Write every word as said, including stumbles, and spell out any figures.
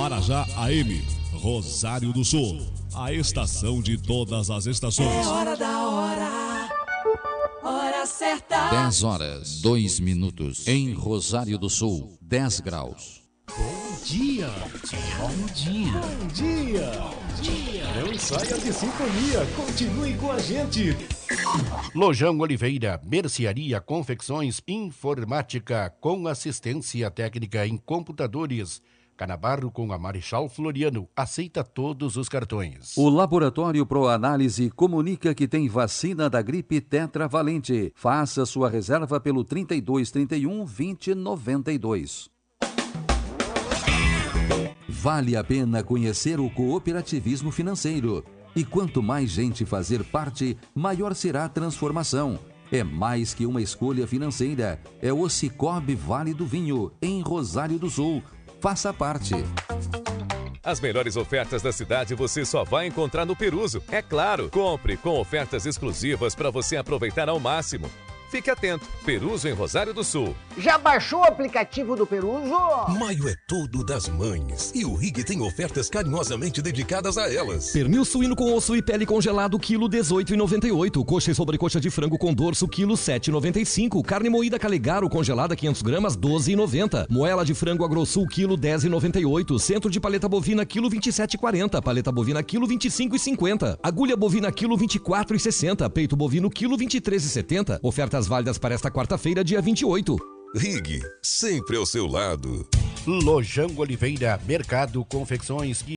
Marajá A M, Rosário do Sul, a estação de todas as estações. É hora da hora, hora certa. dez horas, dois minutos, em Rosário do Sul, dez graus. Bom dia, bom dia, bom dia, bom dia. Não saia de sintonia, continue com a gente. Lojão Oliveira, mercearia, confecções, informática, com assistência técnica em computadores. Canabarro com a Marechal Floriano, aceita todos os cartões. O Laboratório Proanálise comunica que tem vacina da gripe tetravalente. Faça sua reserva pelo trinta e dois, trinta e um, vinte, noventa e dois. Vale a pena conhecer o cooperativismo financeiro. E quanto mais gente fazer parte, maior será a transformação. É mais que uma escolha financeira. É o Cicobi Vale do Vinho, em Rosário do Sul. Faça parte. As melhores ofertas da cidade você só vai encontrar no Peruso. É claro, compre com ofertas exclusivas para você aproveitar ao máximo. Fique atento, Peruso em Rosário do Sul. Já baixou o aplicativo do Peruso? Maio é todo das mães e o Rig tem ofertas carinhosamente dedicadas a elas. Pernil suíno com osso e pele congelado, quilo dezoito reais e noventa e oito centavos. Coxa e sobrecoxa de frango com dorso, quilo sete reais e noventa e cinco centavos. Carne moída Calegaro congelada quinhentas gramas, doze reais e noventa centavos. Moela de frango Agrosul, quilo dez reais e noventa e oito centavos. Centro de paleta bovina, quilo vinte e sete reais e quarenta centavos. Paleta bovina, quilo vinte e cinco reais e cinquenta centavos. Agulha bovina, quilo vinte e quatro reais e sessenta centavos. Peito bovino, quilo vinte e três reais e setenta centavos. Ofertas válidas para esta quarta-feira, dia vinte e oito. Rig, sempre ao seu lado. Lojão Oliveira, mercado, confecções